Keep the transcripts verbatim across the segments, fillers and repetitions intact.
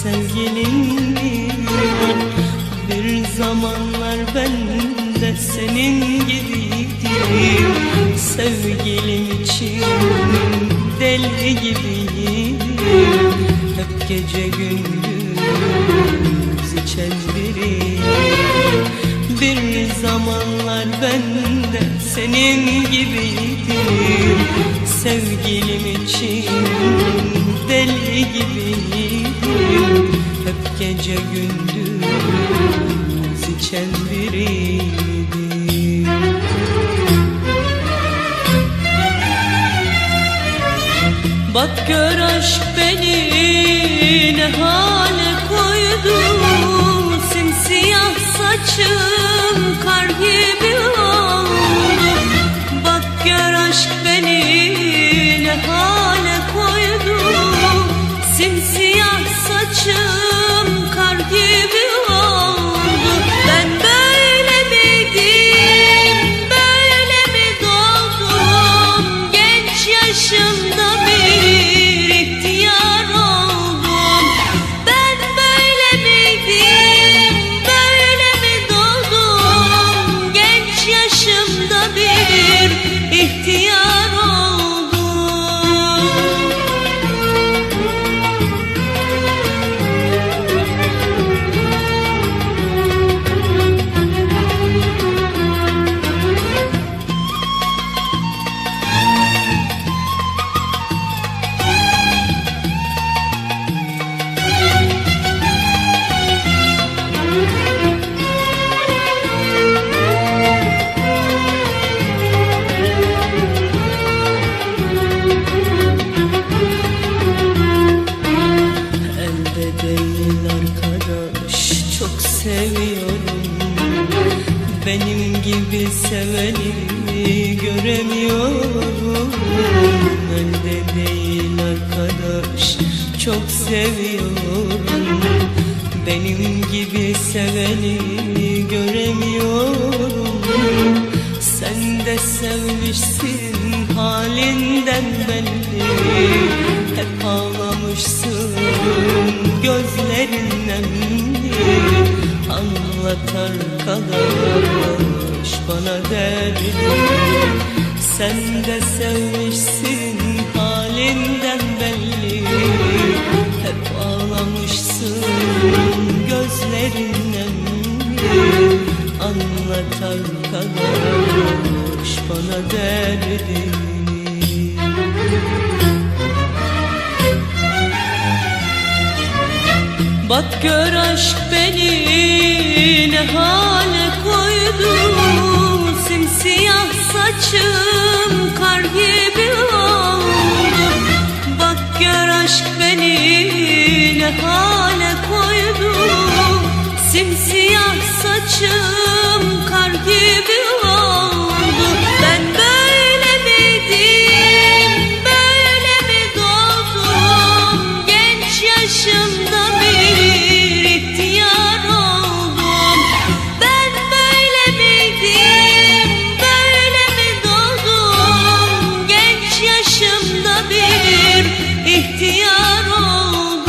sevgilimdir. Bir zamanlar ben de senin gibiydim. Sevgilim için deli gibiydim. Hep gece gündüz içen biriyim. Bir zamanlar ben de senin gibiydim. Sevgilim için deli gibiydim. Hep gece gündüz içen biriydim. Bak gör aşk beni ne hale koydu. Simsiyah saçım kar gibi oldu. Bak gör aşk beni ne hale koydu. Simsiyah saçım kar gibi oldu. Ben böyle miydim, böyle mi doğdum? Genç yaşımda bir ihtiyar oldum. Ben böyle miydim, böyle mi doğdum? Genç yaşımda bir ihtiyar oldum. Seviyorum, benim gibi seveni göremiyorum. Elde değil arkadaş, çok seviyorum. Benim gibi seveni göremiyorum. Sen de sevmişsin, halinden belli. Hep ağlamışsın, gözlerin nemli. Anlat arkadaş bana derdini. Sen de sevmişsin, halinden belli. Hep ağlamışsın, gözlerin nemli. Anlat arkadaş bana derdini. Bak gör aşk beni ne hale koydu. Simsiyah saçım kar gibi oldu. Bak gör aşk beni ne hale koydu. Simsiyah saçım kar gibi oldu. Ben böyle miydim, böyle mi doğdum? Genç yaşımda bir ihtiyar oldum. Ben böyle miydim, böyle mi doğdum? Genç yaşımda bir ihtiyar oldum.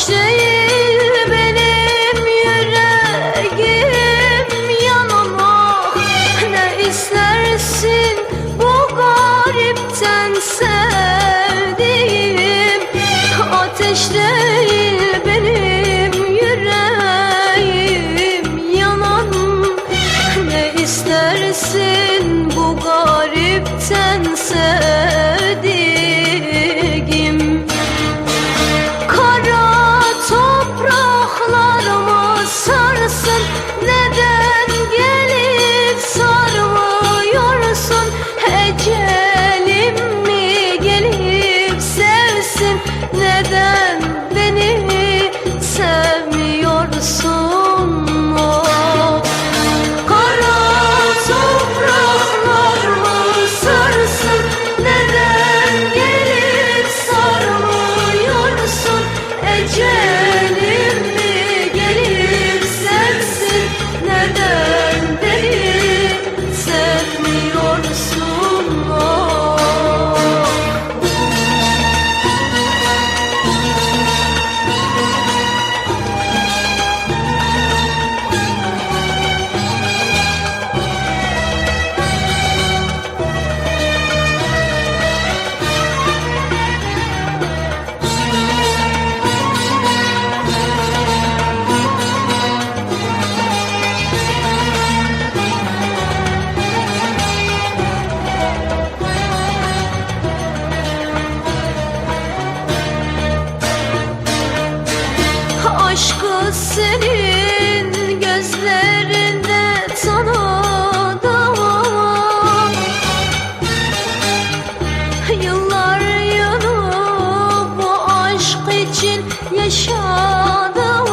Ateş değil benim yüreğim yanama. Ne istersin bu garipten sevdiğim? Ateş değil benim yüreğim yanan. Ne istersin bu garipten sevdiğim? Kara topraklarımı sarsın, neden gelip sarmıyorsun? Ecelim mi gelip sevsin, neden beni sevmiyorsun? Oh. Kara topraklarımı sarsın, neden gelip sarmıyorsun? Ecelim mi gelip sevsin, neden beni sevmiyorsun? Oh. Aşkı senin gözlerinde tanıdım. Yıllar yılı bu aşk için yaşadım.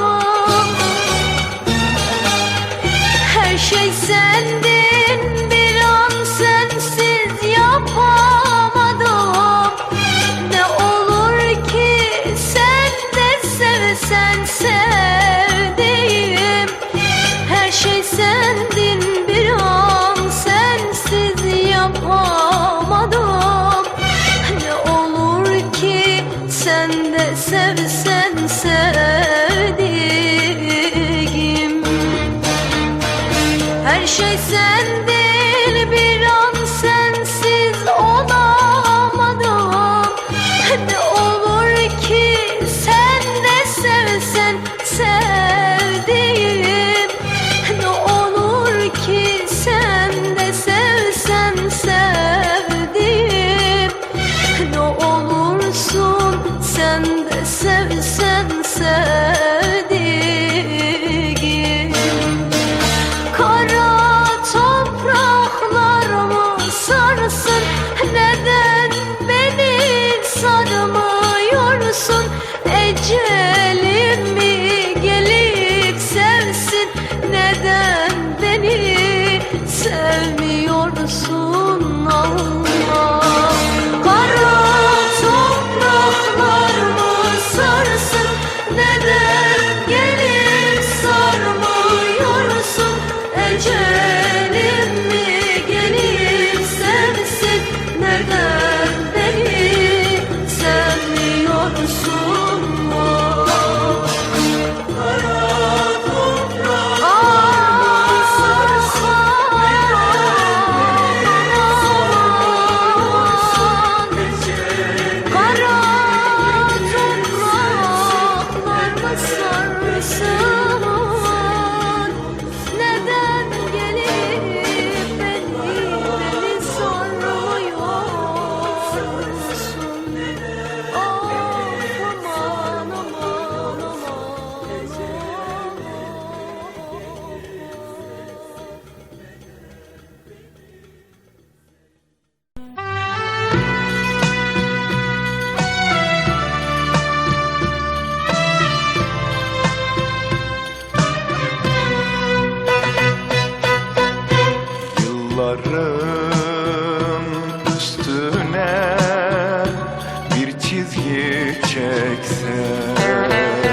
Her şey sendin, bir an sensiz yapamadım. Ne olur ki sen de sevsen sevdiğim. Her şey sendin, bir an sensiz yapamadım. Ne olur ki sen de sevsen sevdiğim. Her şey sendin, bir an sensiz olamadım. Ne olur ki sen de sevsen sevdiğim. Ne olur ki sen de sevsen sevdiğim. Ne olursun sen de sevsen sevdiğim. Kara topraklarımı sarsın, neden beni sarmıyorsun? Ecelim mi gelip sevsin, neden beni sevmiyorsun? Allah. Kara topraklarımı sarsın, neden gelip sarmıyorsun? Ecelim mi gelip sevsin, neden beni sevmiyorsun? Oh. Kara topraklarımı sarsın, kara topraklarımı sarsın, neden gelip beni beni sarmıyorsun? Of aman aman Yılların üstüne bir çizgi çeksen,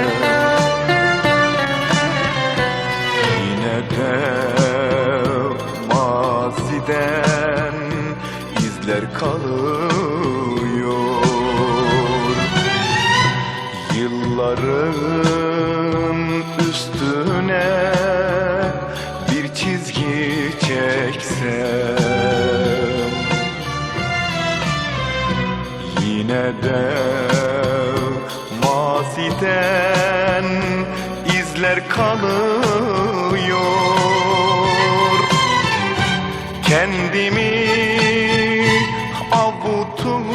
yine de maziden izler kalıyor. Yılların yine de maziden izler kalıyor. Kendimi avutup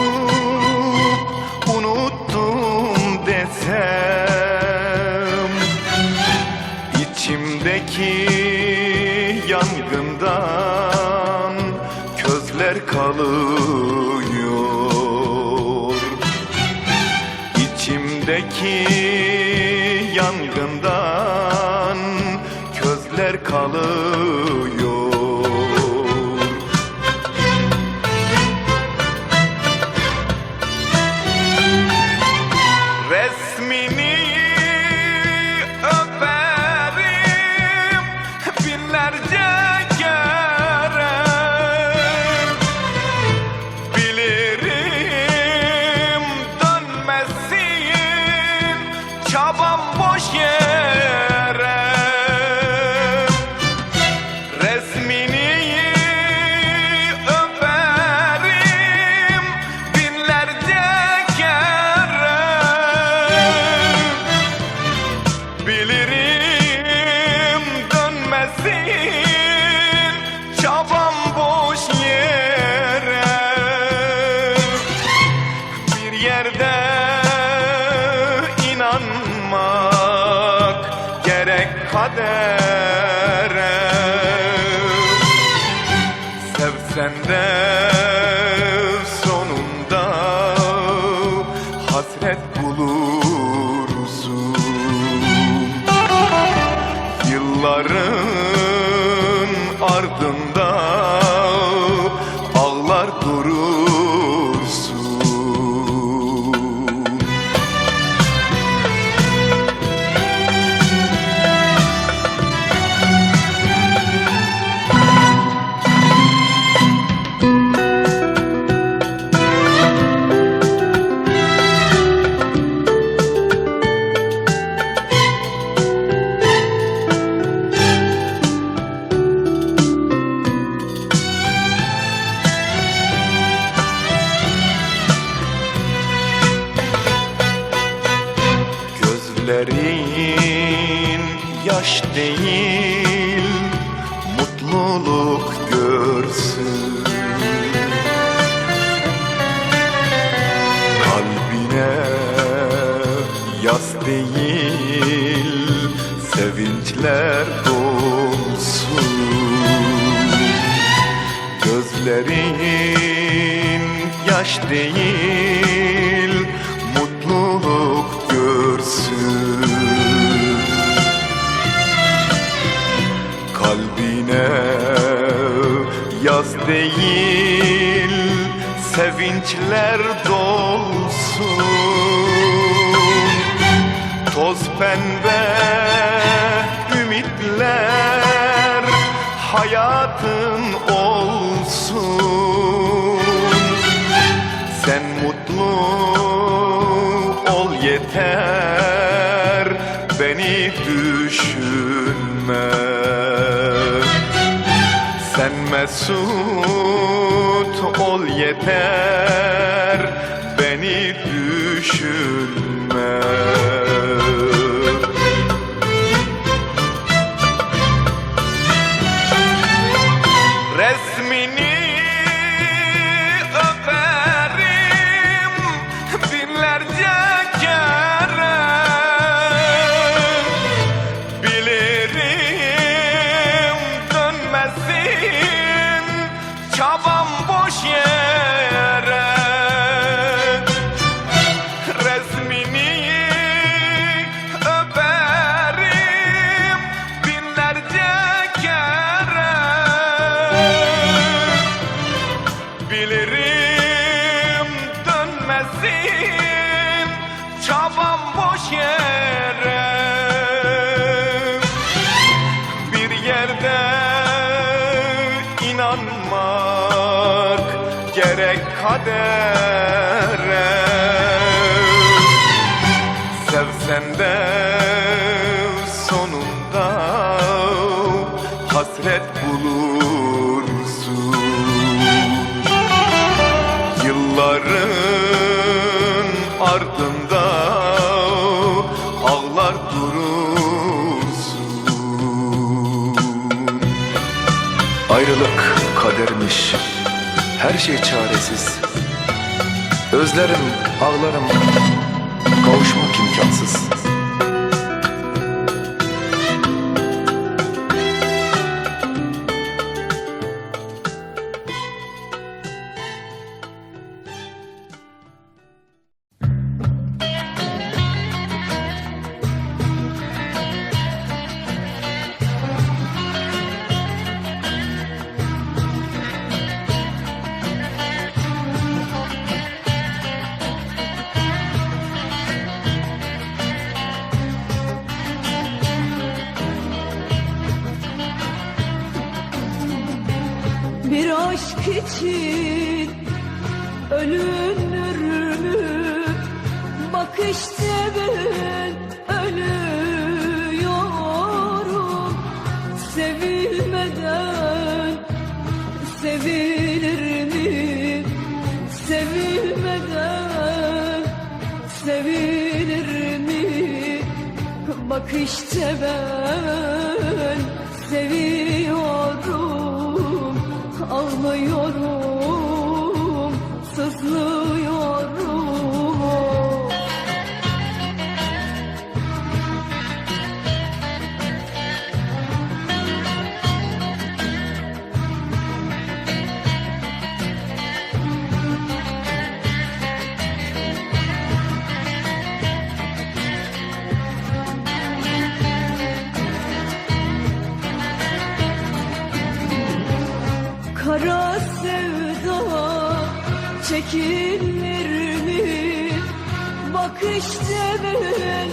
unuttum desem, içimdeki yangından közler kalıyor. İçimdeki yangından közler kalıyor. Resmini öperim binlerce kere, bilirim dönmesin çabam boş yere. Resmini öperim binlerce kere, bilirim dönmesin çabam boş yere. Bir yerde inanmak gerek kadere, sevsen de sonunda hasret bulursun. Yılların ardında ağlar durursun. Gözlerin yaş değil, mutluluk görsün. Kalbine yas değil, sevinçler dolsun. Gözlerin yaş değil, mutluluk görsün. Kalbine yaz değil, sevinçler dolsun. Toz pembe ümitler hayatın olsun. Sen mutlu ol yeter, beni düşünme. Sen mesut ol yeter, beni düşünme. Resmini öperim binlerce kere, bilirim dönmesin çabam boş yere. Resmini öperim binlerce kere, bilirim dönmesin çabam boş yere. Bir yerde inanmak gerek kadere, sevsen de sonunda hasret bulursun. Yılların ardında ağlar durursun. Ayrılık kadermiş, her şey çaresiz. Özlerim, ağlarım, kavuşmak imkansız. Bir aşk için ölünür mü? Bak işte ben ölüyorum. Sevilmeden sevilir mi? Sevilmeden sevilir mi? Bak işte ben seviyorum. Ağlıyorum, sızlıyorum. Kara sevda çekilir mi? Bak işte ben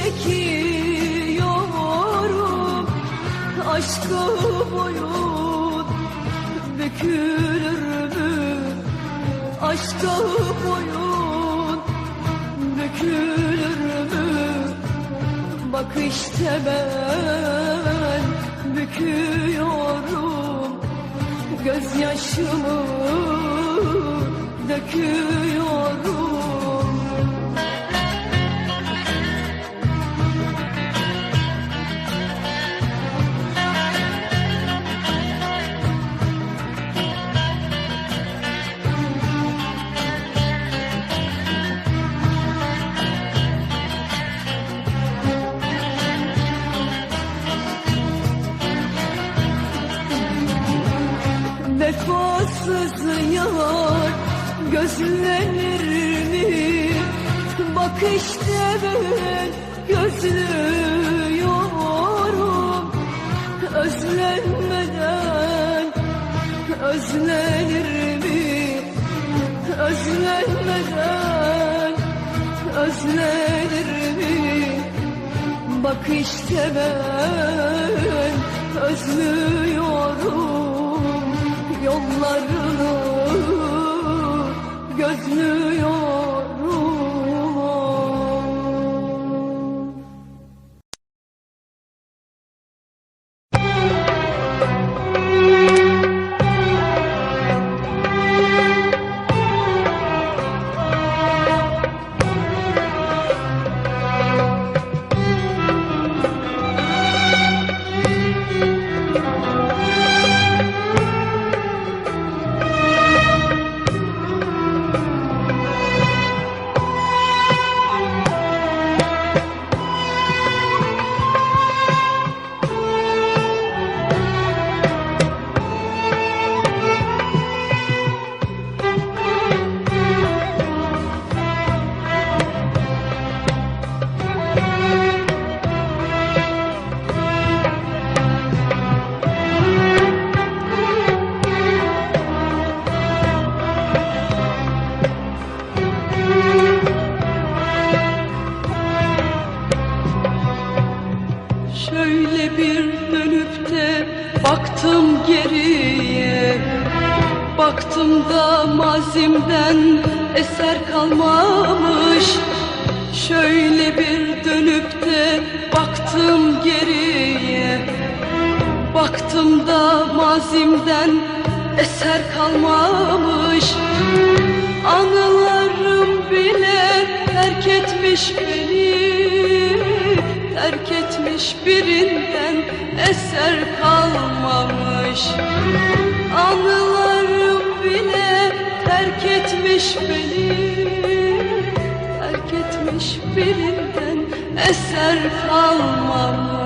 çekiyorum. Aşka boyun bükülür mü? Aşka boyun bükülür mü? Bak işte ben büküyorum. Gözyaşımı döküyorum. Vefasız yar gözlenir mi? Bak işte ben gözlüyorum. Özlenmeden özlenir mi? Özlenmeden özlenir mi? Bak işte ben özlüyorum. Yollarını gözlüyorum. Baktım geriye, baktım da mazimden eser kalmamış. Şöyle bir dönüp de baktım geriye, baktım da mazimden eser kalmamış. Anılarım bile terk etmiş beni, terk etmiş birinden eser kalmamış. Anılarım bile terk etmiş beni, terk etmiş birinden eser kalmamış.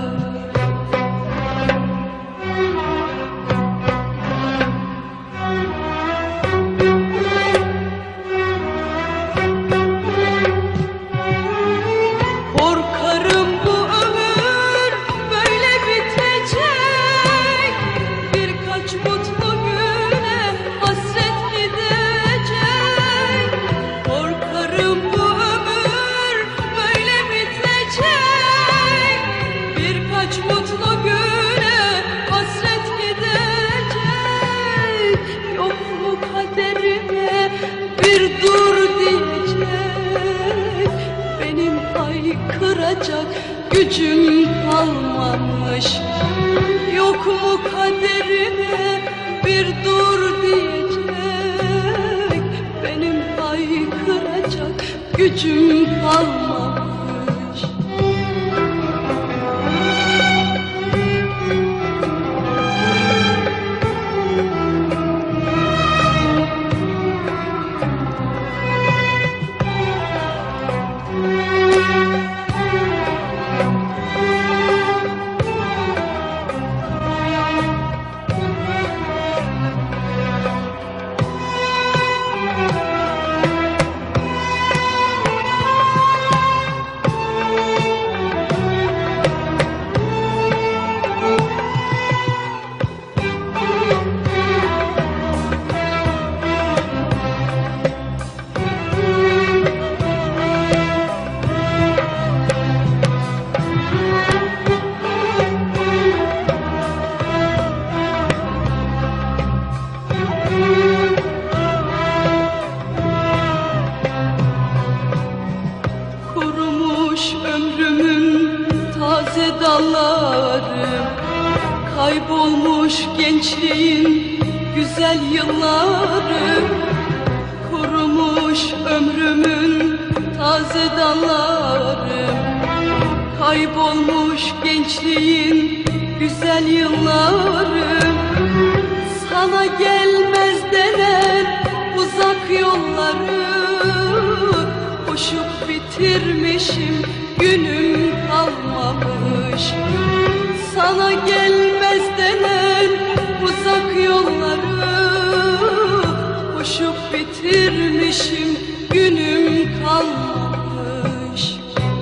Korkarım bu ömür böyle bitecek, birkaç mutlu güne hasret gidecek. Korkarım bu ömür böyle bitecek, birkaç mutlu güne hasret gidecek. Yok mu kaderime bir dur diyecek, benim haykıracak gücüm kalmamış. Yok mu kaderime bir dur diyecek, benim haykıracak gücüm kalmamış. Kurumuş ömrümün taze dalları, kaybolmuş gençliğin güzel yılları. Kurumuş ömrümün taze dalları, kaybolmuş gençliğin güzel yılları. Sana gelmez denen uzak yolları koşup bitirmişim, günüm kalmamış. Sana gelmez denen uzak yolları koşup bitirmişim, günüm kalmamış.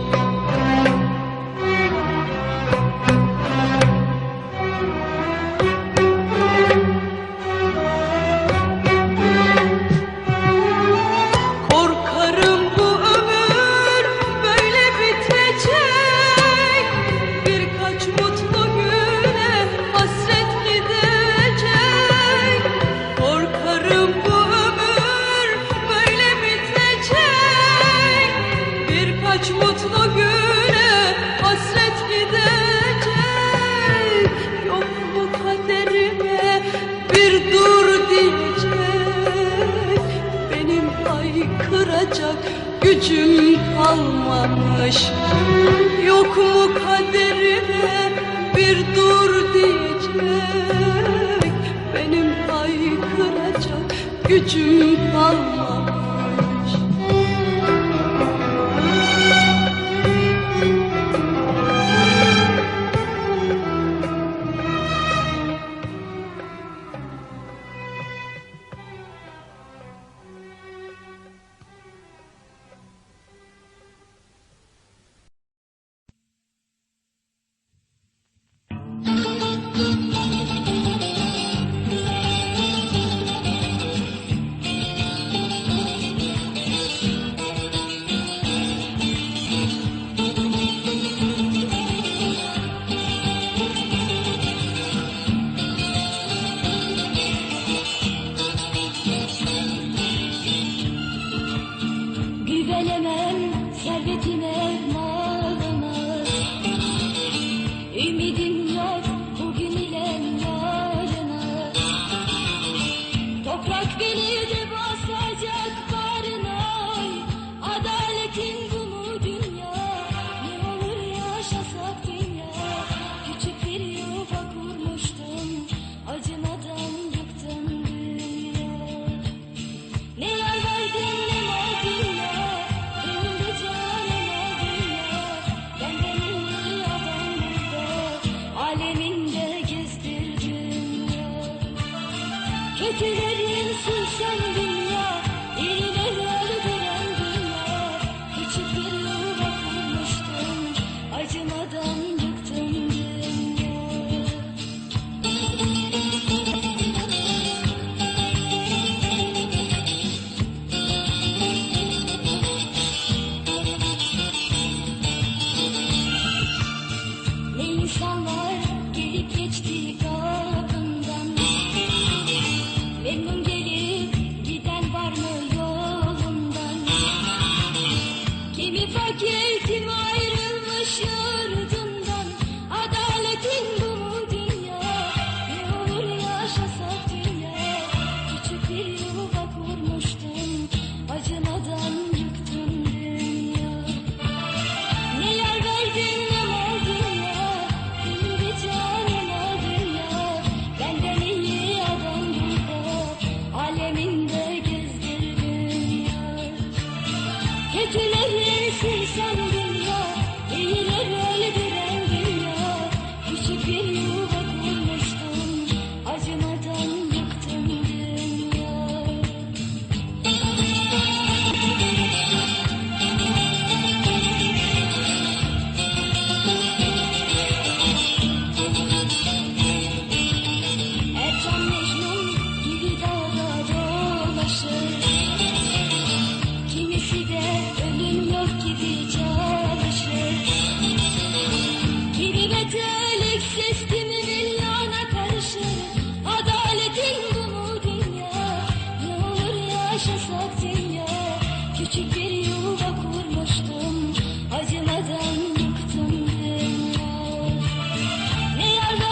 Korkarım bu ömür böyle bitecek, birkaç mutlu güne hasret gidecek. Korkarım bu ömür böyle bitecek, birkaç mutlu güne hasret gidecek. Yok mu kaderime bir dur diyecek, benim haykıracak gücüm kalmamış. Yok mu kaderime bir dur diyecek, benim haykıracak gücüm kalmamış.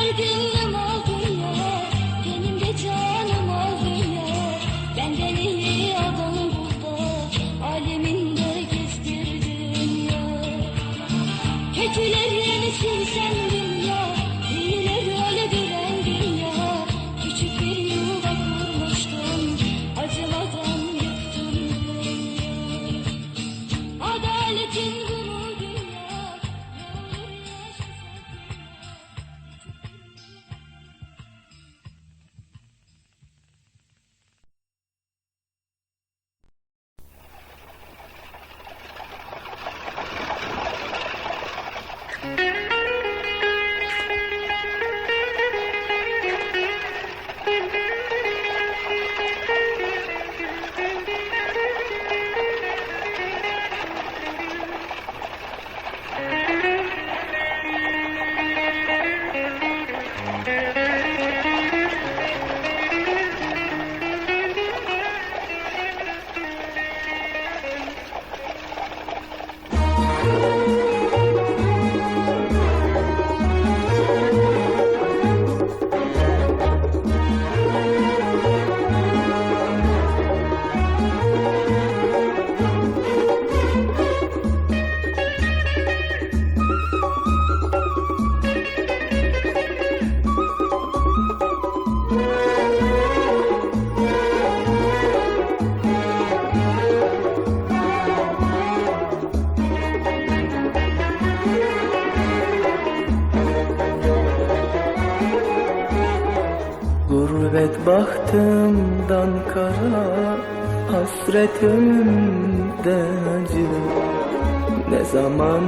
sevgilim oldun ya, benim de canım oldun ya. Benden iyi adam burada, aleminde gezdirdin ya. Kötülerini silsen dünya, iyileri öyle gören dünya. Küçük bir yuva kurmuştum, acımadan yıktın dünya. Adaletin bunu dünya, ne olur yaşasak Gurbet bahtımdan kara, hasret önümden acı. Ne zaman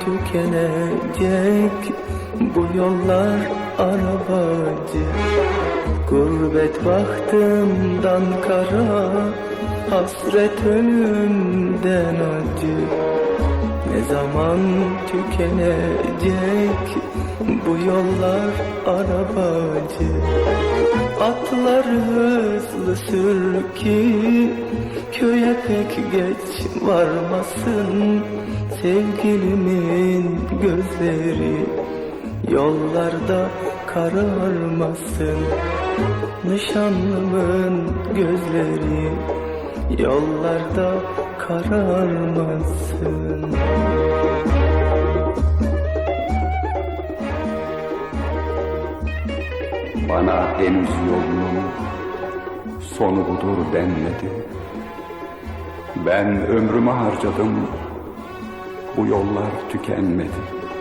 tükenecek bu yollar arabacı? Gurbet bahtımdan kara, hasret önümden acı. Ne zaman tükenecek bu yollar arabacı? Atlar hızlı sür ki köye pek geç varmasın. Sevgilimin gözleri yollarda kararmasın. Nişanlımın gözleri yollarda kararmasın. Bana henüz yolunun sonu budur denmedi. Ben ömrümü harcadım, bu yollar tükenmedi.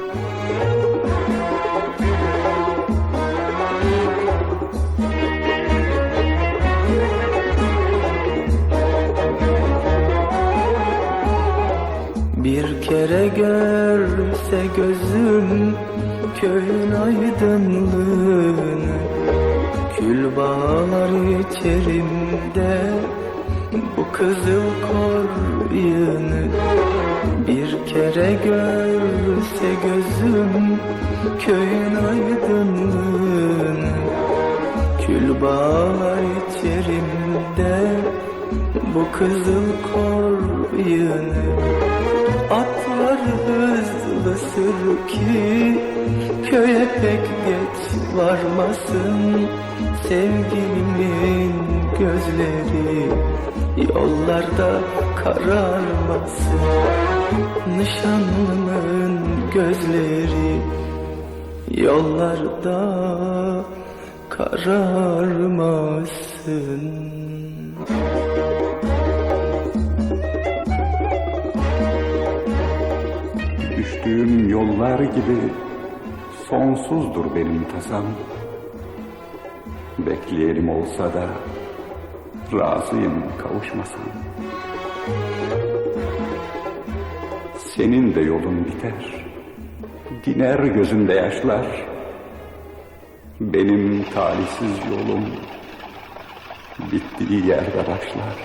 Bir kere görse gözüm köyün aydınlığını, kül bağlar içerimde bu kızıl koyunu. Bir kere görse gözüm köyün aydınlığını, kül bağlar içerimde bu kızıl koyunu. Atlar hızlı sür ki köye pek geç varmasın. Sevgilimin gözleri yollarda kararmasın. Nişanlımın gözleri yollarda kararmasın. Düştüğüm yollar gibi sonsuzdur benim tasam. Bekleyelim olsa da razıyım kavuşmasam. Senin de yolun biter, diner gözünde yaşlar. Benim talihsiz yolum bittiği yerde başlar.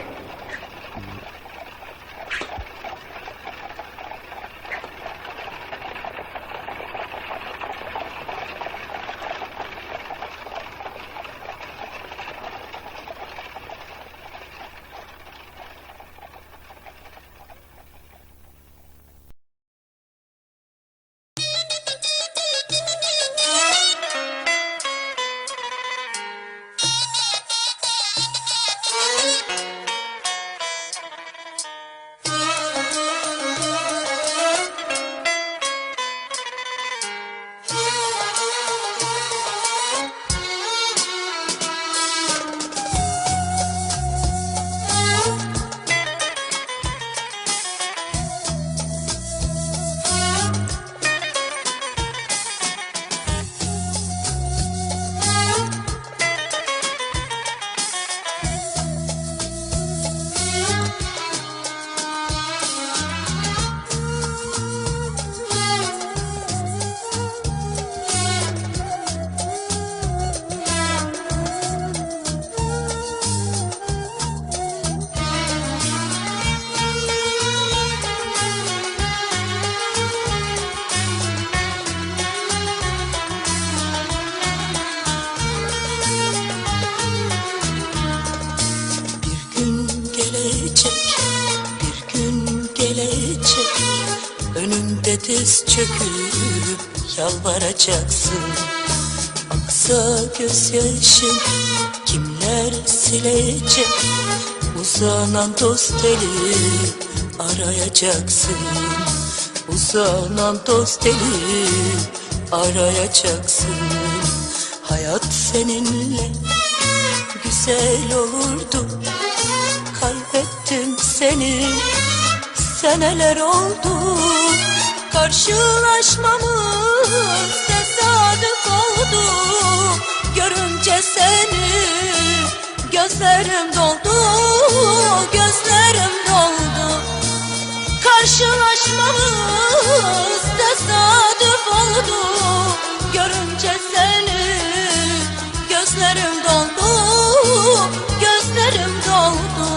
diz çöküp yalvaracaksın. Aksa gözyaşım kimler silecek? Uzanan dost eli arayacaksın. Uzanan dost eli arayacaksın. Hayat seninle güzel olurdu. Kaybettim seni, seneler oldu. Karşılaşmamız tesadüf oldu. Görünce seni gözlerim doldu, gözlerim doldu. Karşılaşmamız tesadüf oldu. Görünce seni gözlerim doldu, gözlerim doldu.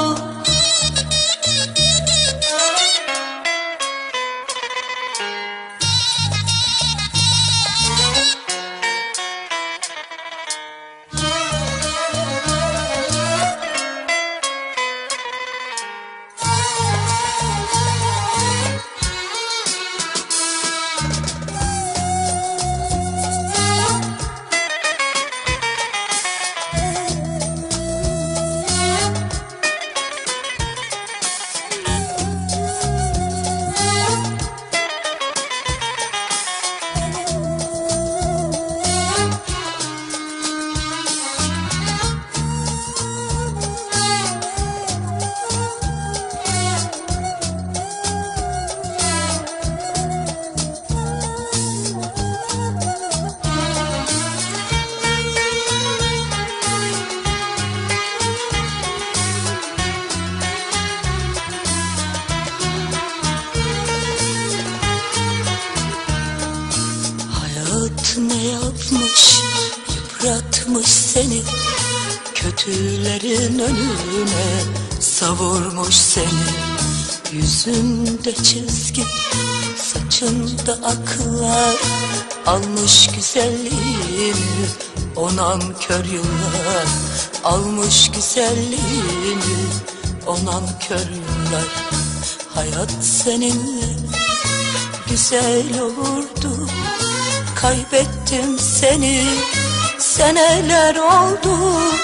Ne yapmış, yıpratmış seni, kötülerin önüne savurmuş seni. Yüzünde çizgi, saçında aklar, almış güzelliğini o nankör yıllar. Almış güzelliğini o nankör yıllar. Hayat seninle güzel olurdu. Kaybettim seni, seneler oldu.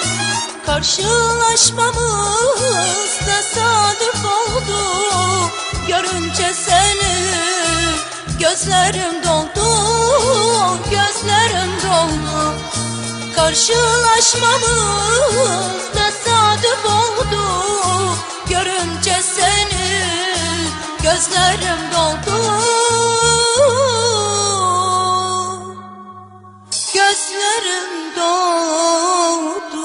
Karşılaşmamız tesadüf oldu. Görünce seni gözlerim doldu, gözlerim doldu. Karşılaşmamız tesadüf oldu. Görünce seni gözlerim doldu, gözlerim doldu.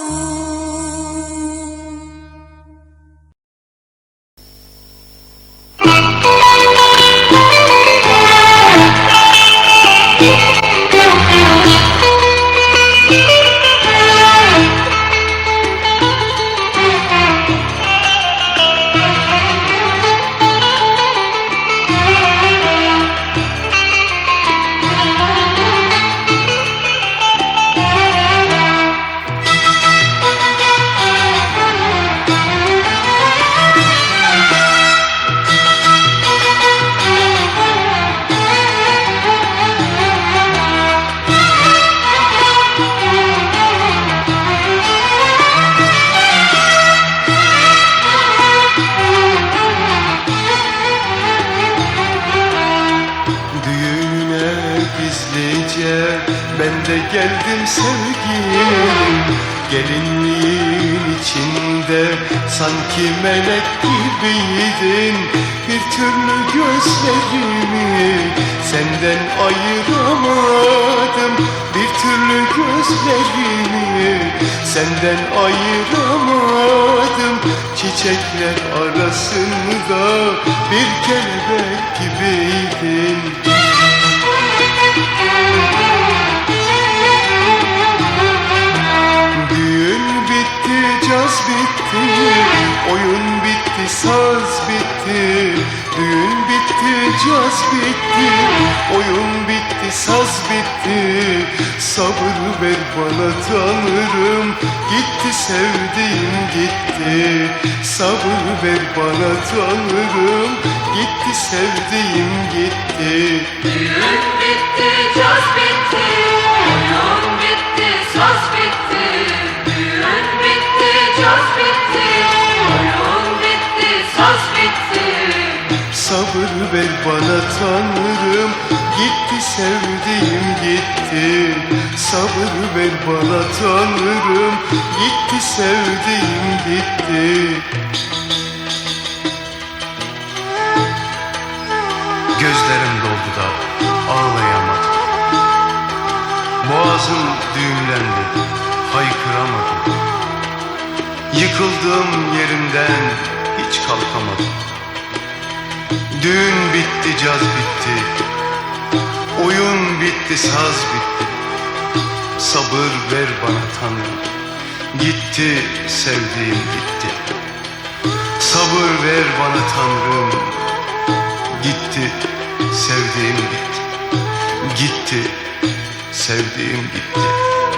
Ben de geldim sevgilim, gelinliğin içinde sanki melek gibiydin. Bir türlü gözlerimi senden ayıramadım. Bir türlü gözlerimi senden ayıramadım. Çiçekler arasında bir kelebek gibiydin. Caz bitti, oyun bitti, saz bitti. Düğün bitti, caz bitti. Oyun bitti, saz bitti. Sabır ver bana Tanrım. Gitti sevdiğim gitti. Sabır ver bana Tanrım. Gitti sevdiğim gitti. Düğün bitti, caz bitti, oyun bitti, saz bitti. Düğün bitti, caz bitti, oyun bitti, saz bitti. Sabır ver bana Tanrım. Gitti sevdiğim gitti. Sabır ver bana Tanrım. Gitti sevdiğim gitti. Gözlerim doldu da ağlayamadım. Boğazım düğümlendi, haykıramadım. Yıkıldığım yerimden hiç kalkamadım. Düğün bitti, caz bitti. Oyun bitti, saz bitti. Sabır ver bana Tanrım. Gitti sevdiğim gitti. Sabır ver bana Tanrım. Gitti sevdiğim gitti. Gitti sevdiğim gitti.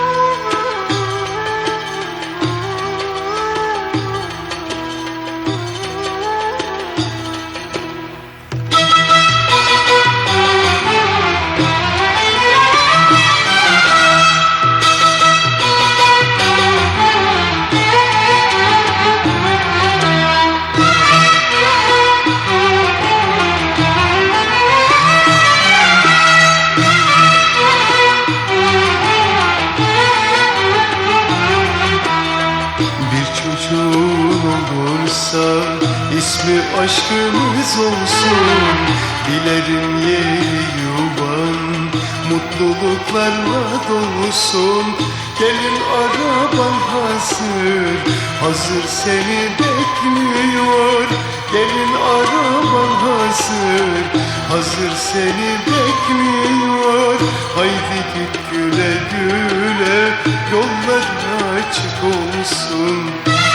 İsmi aşkımız olsun. Dilerim yeni yuvan mutluluklarla dolsun. Gelin araban hazır, hazır seni bekliyor. Gelin araban hazır, hazır seni bekliyor. Haydi git güle güle, yollar açık olsun.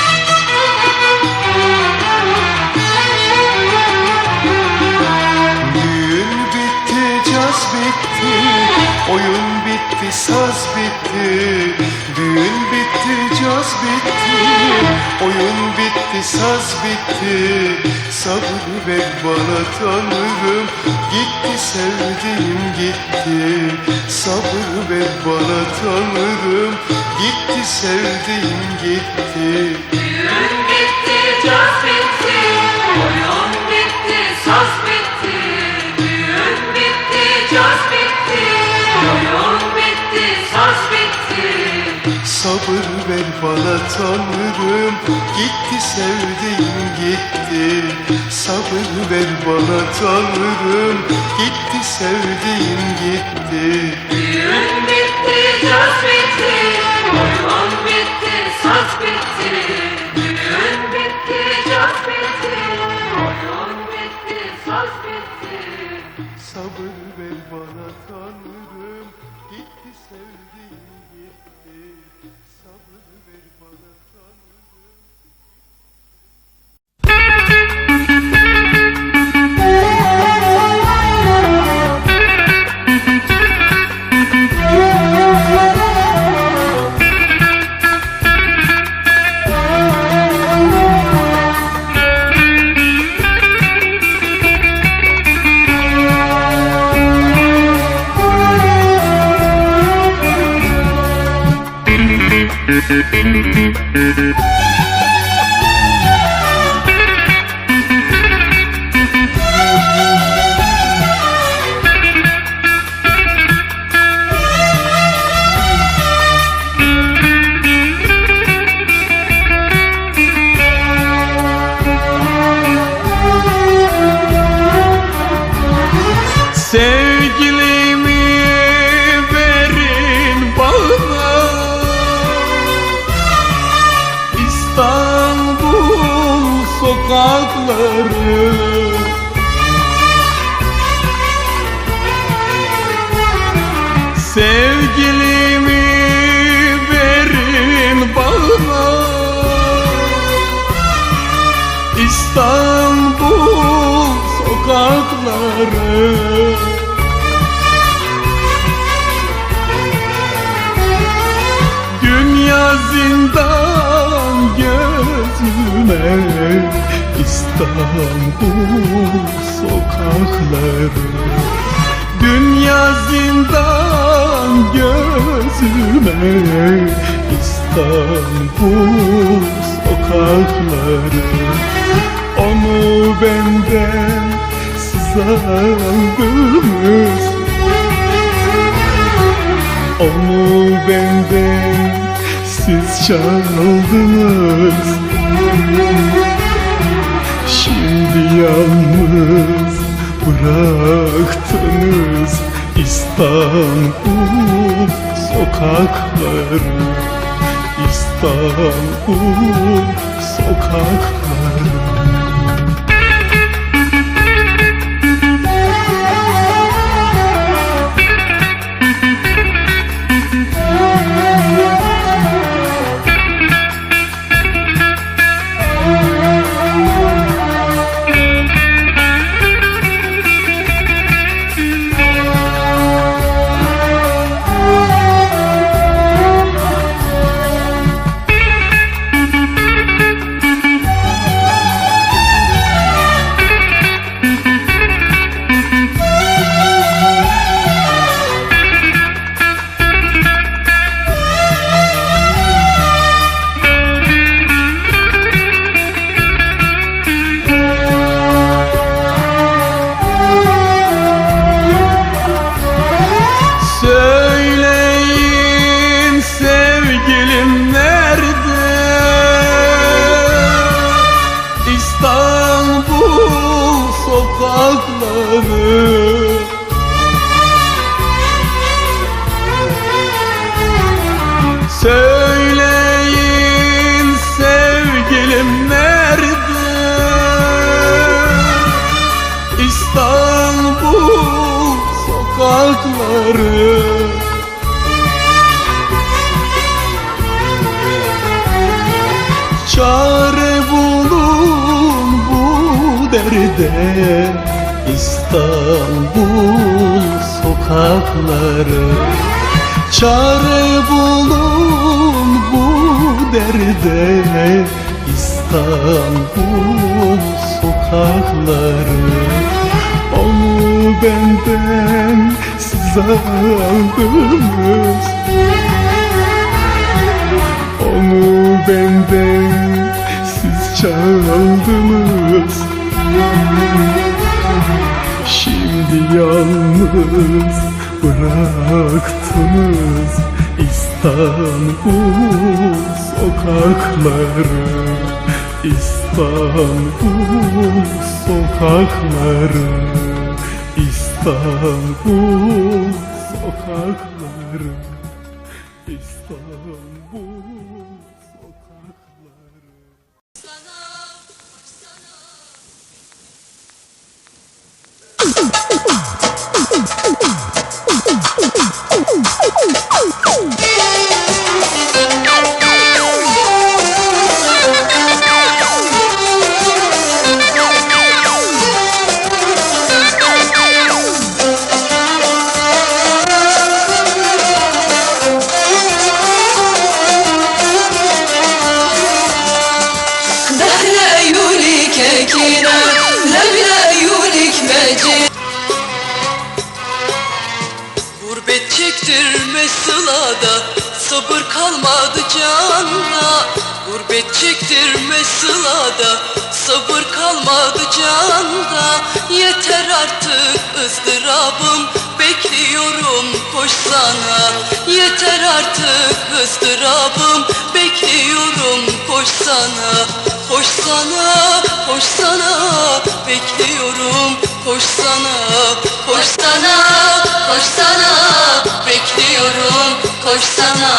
Bitti, oyun bitti, saz bitti. Düğün bitti, caz bitti. Oyun bitti, saz bitti. Sabır ver bana Tanrım. Gitti sevdiğim gitti. Sabır ver bana Tanrım. Gitti sevdiğim gitti. Düğün bitti, caz bitti, oyun bitti, saz bitti. Düğün bitti, caz bitti, oyun bitti, saz bitti. Sabır ver bana Tanrım. Gitti sevdiğim gitti. Sabır ver bana Tanrım. Gitti sevdiğim gitti. Düğün bitti, caz bitti, oyun bitti, saz bitti. Düğün bitti, caz bitti, oyun bitti, saz bitti. Sabır ver bana Tanrım. Gitti sevdiğim gitti. Sabır ver bana Tanrım. Sevgilimi verin bana, İstanbul sokakları. Sevgilimi verin bana, İstanbul sokakları. sokakları. Dünya zindan gözüme, İstanbul sokakları. Dünya zindan gözüme, İstanbul sokakları. Onu benden siz aldınız, onu benden siz çaldınız. Şimdi yalnız bıraktınız İstanbul sokakları, İstanbul sokakları. Söyleyin sevgilim nerede? İstanbul sokakları. Söyleyin sevgilim nerede? İstanbul sokakları. Çare bulun bu derde, İstanbul sokakları. Çare bulun bu derde, İstanbul sokakları. Onu benden siz aldınız, onu benden siz çaldınız. Şimdi yalnız bıraktınız İstanbul sokakları, İstanbul sokakları, İstanbul sokakları, İstanbul sokakları. Gurbet çektirme sılada, sabır kalmadı canda. Gurbet çektirme sılada, sabır kalmadı canda. Yeter artık ızdırabım, bekliyorum koş sana. Yeter artık ızdırabım, bekliyorum koş sana. Koş sana, koş sana, bekliyorum koş sana. Koş sana, koş sana, bekliyorum koş sana.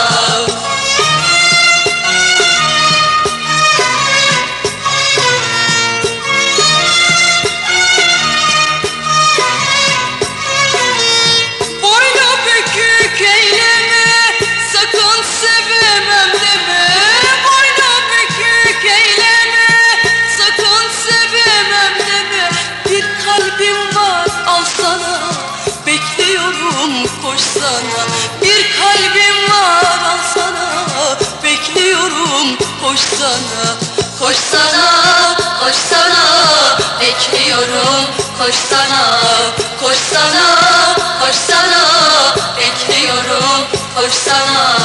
Boynu bükük eyleme, sakın sevemem deme. Boynu bükük eyleme, sakın sevemem deme. Bir kalbim koşsana, koşsana, koşsana, bekliyorum, koşsana, koşsana, koşsana, bekliyorum, koşsana.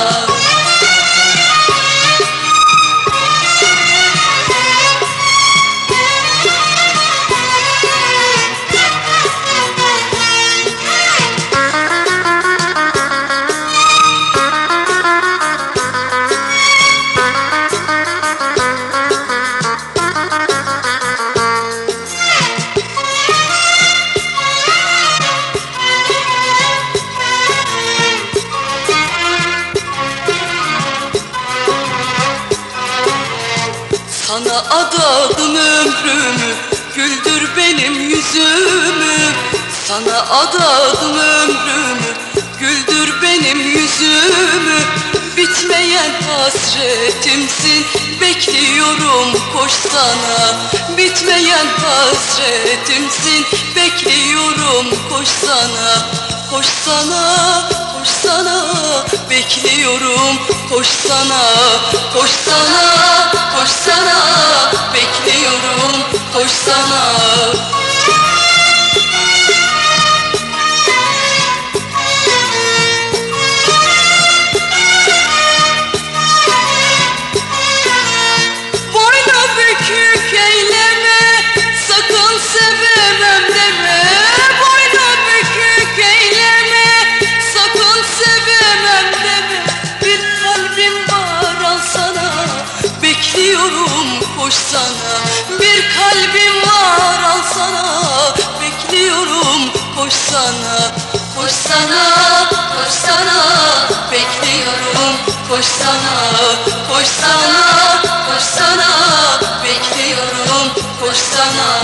Sana adadım ömrümü, güldür benim yüzümü. Sana adadım ömrümü, güldür benim yüzümü. Bitmeyen hasretimsin, bekliyorum koşsana. Bitmeyen hasretimsin, bekliyorum koşsana. Koşsana, koşsana, bekliyorum koşsana. Koşsana, koşsana, bekliyorum koşsana. Boynu bükük eyleme, sakın sevemem deme. Boynu bükük eyleme, sakın sevemem deme. Bir kalbim var al sana, bekliyorum koşsana. Bir kalbim var al sana, bekliyorum koşsana. Koşsana, koşsana, bekliyorum koşsana. Koşsana, koşsana, bekliyorum koşsana.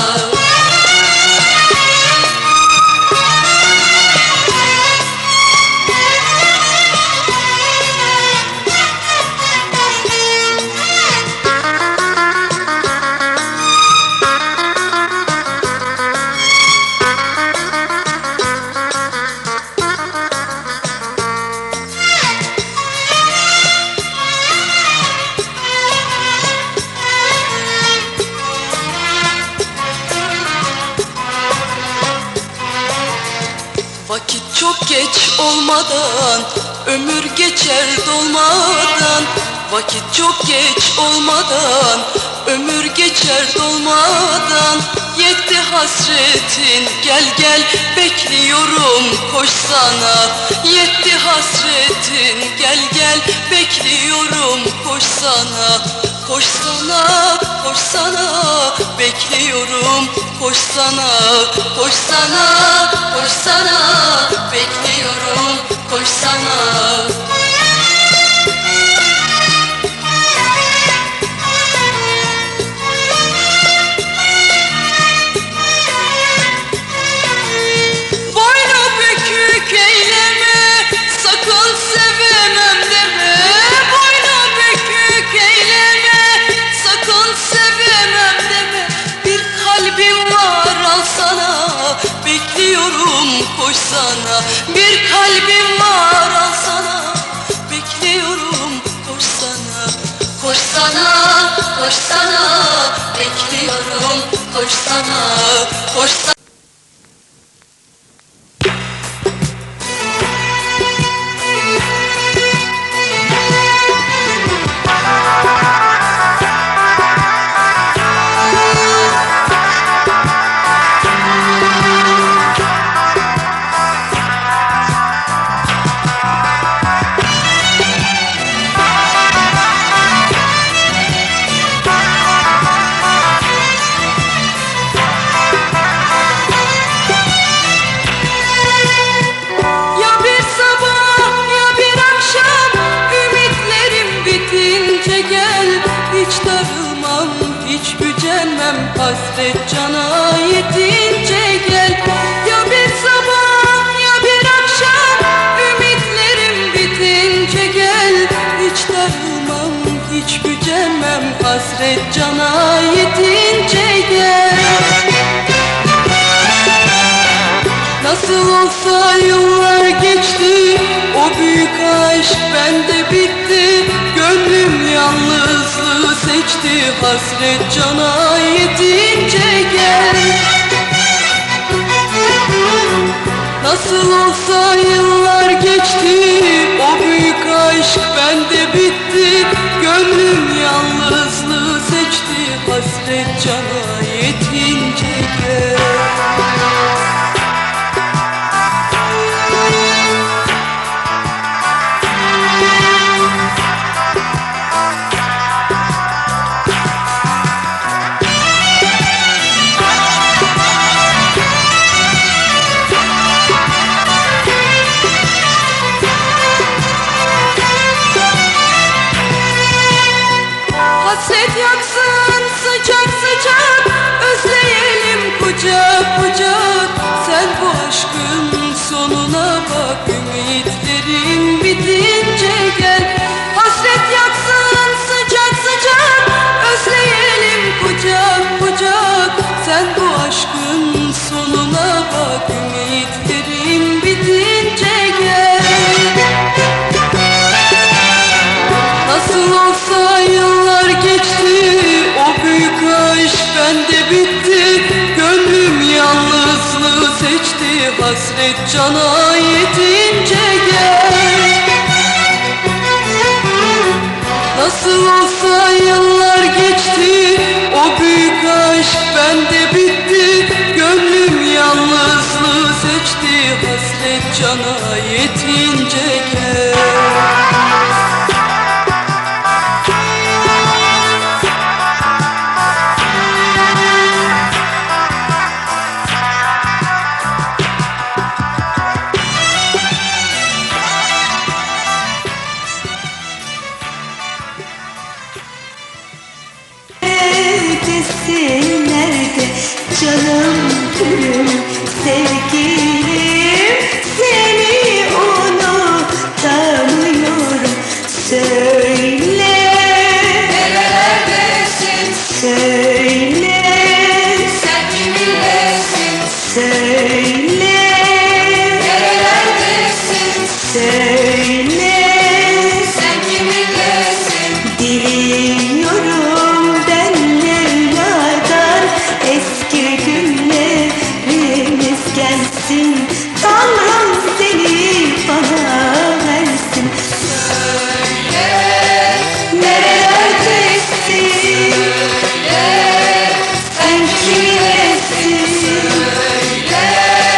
Vakit çok geç olmadan, ömür geçer dolmadan. Vakit çok geç olmadan, ömür geçer dolmadan. Yetti hasretin, gel gel, bekliyorum koşsana. Yetti hasretin, gel gel, bekliyorum koşsana. Koşsana, koşsana, bekliyorum koşsana. Koşsana, koşsana, bekliyorum koşsana. Boynu bükük eyleme, sakın sevemem deme. Boynu bükük eyleme, sakın sevemem deme. Bir kalbim var al sana, bekliyorum koşsana. Bir kalbim var al sana, bekliyorum koşsana. Koşsana, koşsana, bekliyorum koşsana. Koşsana. Hiç darılmam, hiç gücenmem, hasret cana yetince gel. Ya bir sabah ya bir akşam, ümitlerim bitince gel. Hiç darılmam, hiç gücenmem, hasret cana yetince gel. Nasıl olsa yıllar geçti, o büyük aşk bende bitti. Gönlüm yalnızlığı seçti hasret cana yetince gel. Nasıl olsa yıllar geçti, o büyük aşk bende bitti. Gönlüm yalnızlığı seçti hasret cana yetince gel. Hasret yaksın sıcak sıcak, özleyelim kucak kucak. Sen bu aşkın sonuna bak, ümitlerin bitince gel. Hasret yaksın sıcak sıcak, özleyelim kucak kucak. Sen bu aşkın sonuna bak, ümitlerin bitince gel. Nasıl olsa yıllar geçti, o büyük aşk bende bitti. Gönlüm yalnızlığı seçti hasret cana yetince gel. Nasıl olsa yıllar geçti, o büyük aşk bende bitti. Gönlüm yalnızlığı seçti hasret cana yetince gel. Neredesin, nerede canım gülüm sevgilim? Seni unutamıyorum, söyle. Nerelerdesin? Söyle. Sen kiminlesin? Söyle. Nerelerdesin? Söyle. Sen kiminlesin? Diliyorum ben Leyla'dan, eski günlerimiz gelsin. Tanrım seni bana versin. Söyle. Nerelerdesin? Söyle. Sen kiminlesin? Söyle.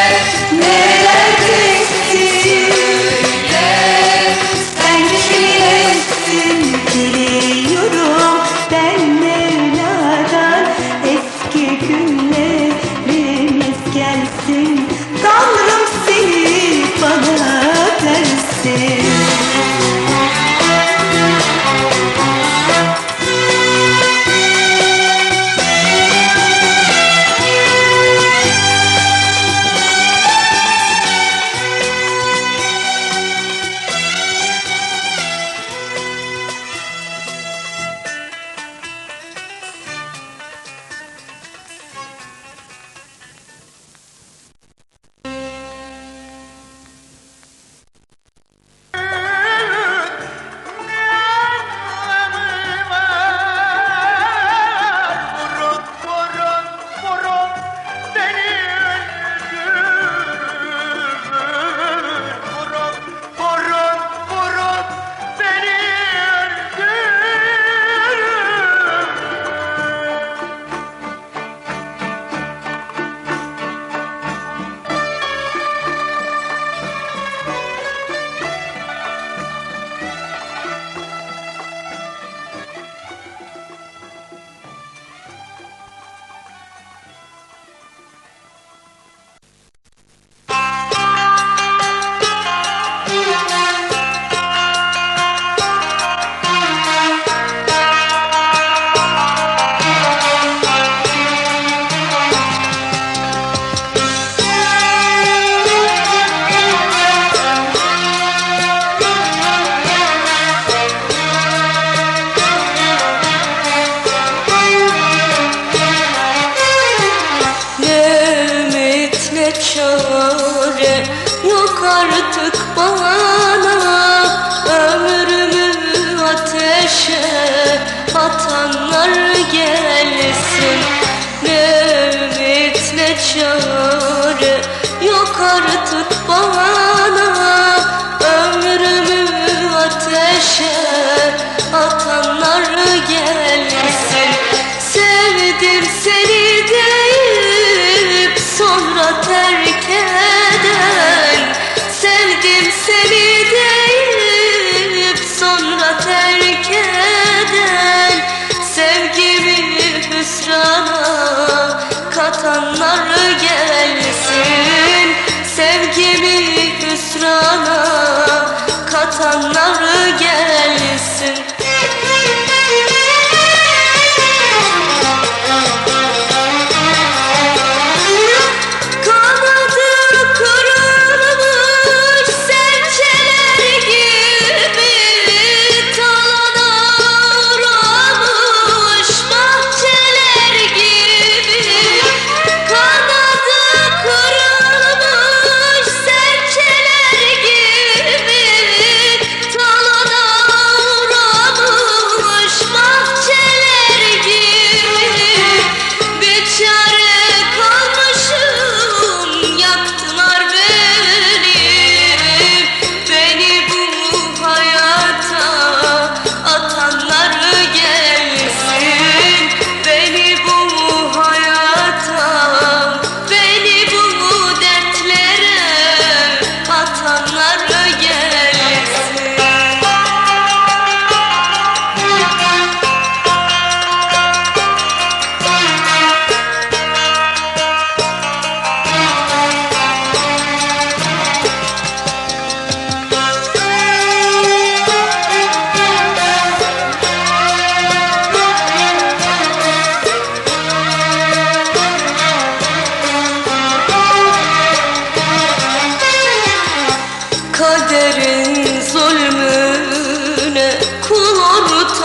Nerelerdesin? Söyle. Sen kiminlesin? Diliyorum ben Mevla'dan, eski günlerimiz gelsin. Tanrım seni bana versin. ateşe atanlar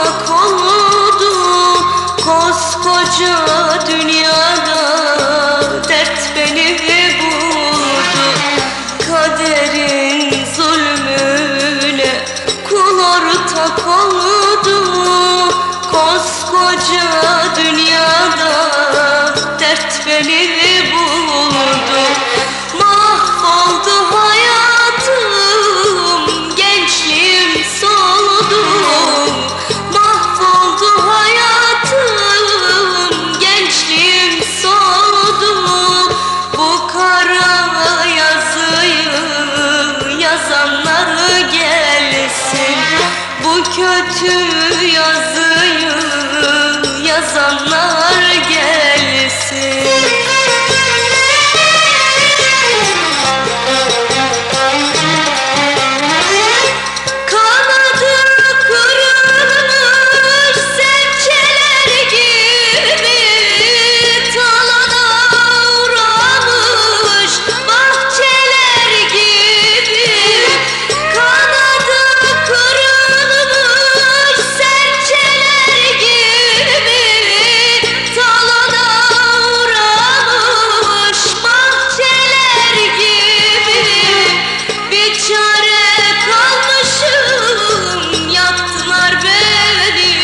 tak oldu. Koskoca dünyada dert beni buldu. Kaderin zulmüne kul ortak oldu. Koskoca dünyada dert beni buldu. Mahvoldu hayatım, gençliğim soldu. Mahvoldu hayatım, gençliğim soldu. Bu kara yazıyı yazanlar gelsin. Bu kötü yazıyı yazanlar gelsin. Kanadı kırılmış serçeler gibi talana uğramış bahçeler gibi. Kanadı kırılmış serçeler gibi talana uğramış bahçeler gibi. Bir çare kalmışım, yaktılar beni.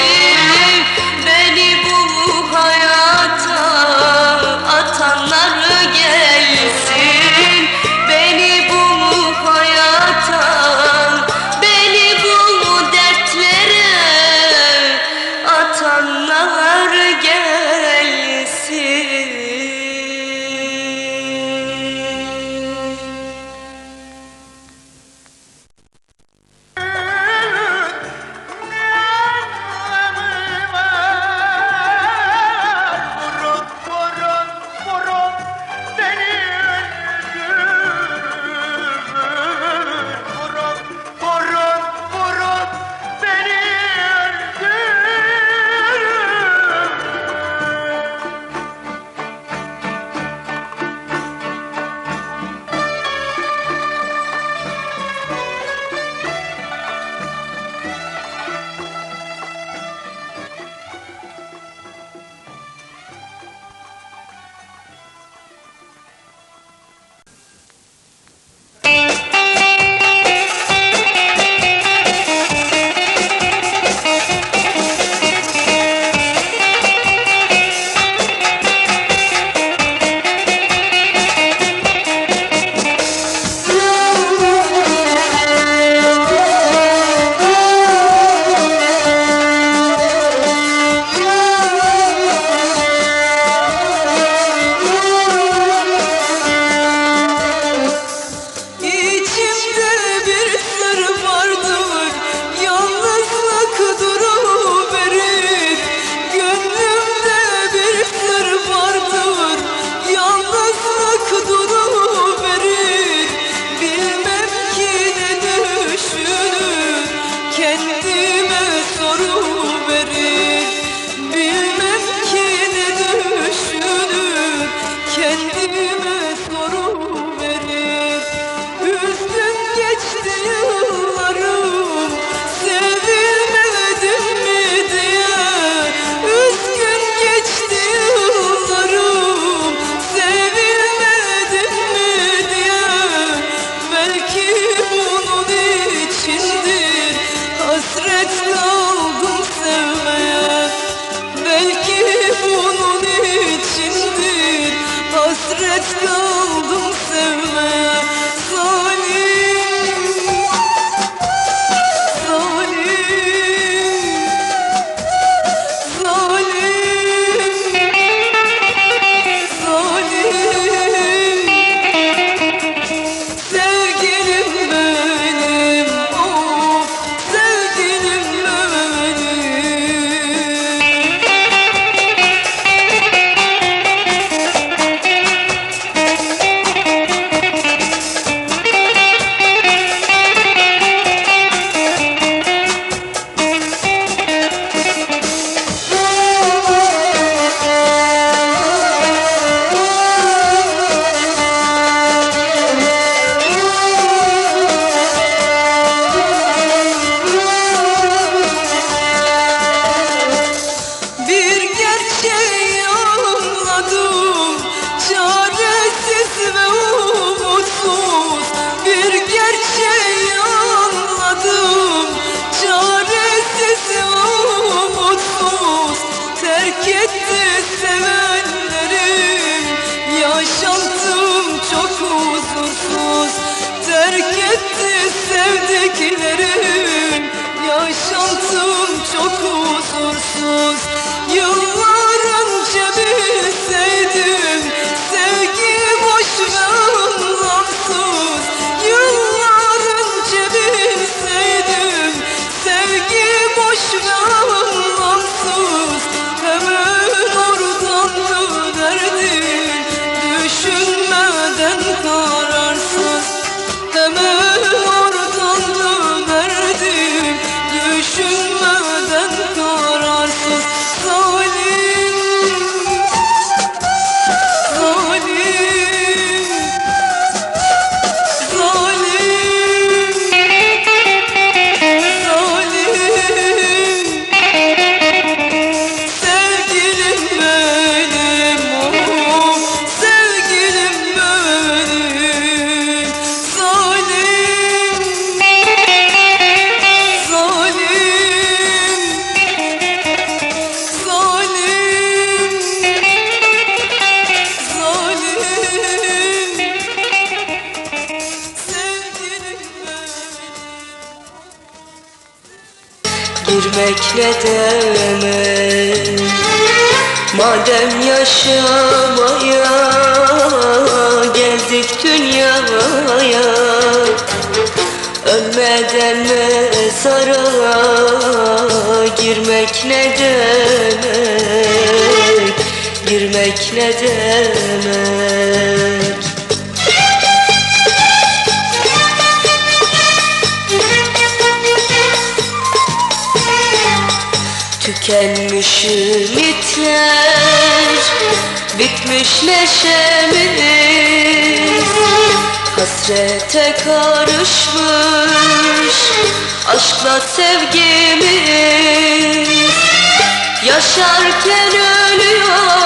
Beni bu hayata atanlar gelsin. Beni bu hayata, beni bu dertlere atanlar gelsin. Vurun, vurun, vurun beni öldürün. Vurun, vurun, vurun beni öldürün. İçimde bir sır vardır, yalnızlık duruverir. Gönlümde bir sır vardır, yalnızlık duruverir. Bilmem ki ne düşünür, kendime soruverir. Bilmem ki ne düşünür, kendime soruverir. Üzdün geçti yıllarım, sevilmedim mi diye. Üzgün geçti yıllarım, sevilmedim mi diye. Belki bunun içindir hasret kaldım sevmeye. Belki bunun içindir hasret kaldım sevmeye. Zalim, zalim, zalim, zalim. Sevgilim benim, of sevgilim benim. girmek ne demek? Madem yaşamaya geldik dünyaya, ölmeden mezara girmek ne demek? Girmek ne demek? Tükenmiş ümitler, bitmiş neşemiz, hasrete karışmış aşkla sevgimiz. Yaşarken ölüyor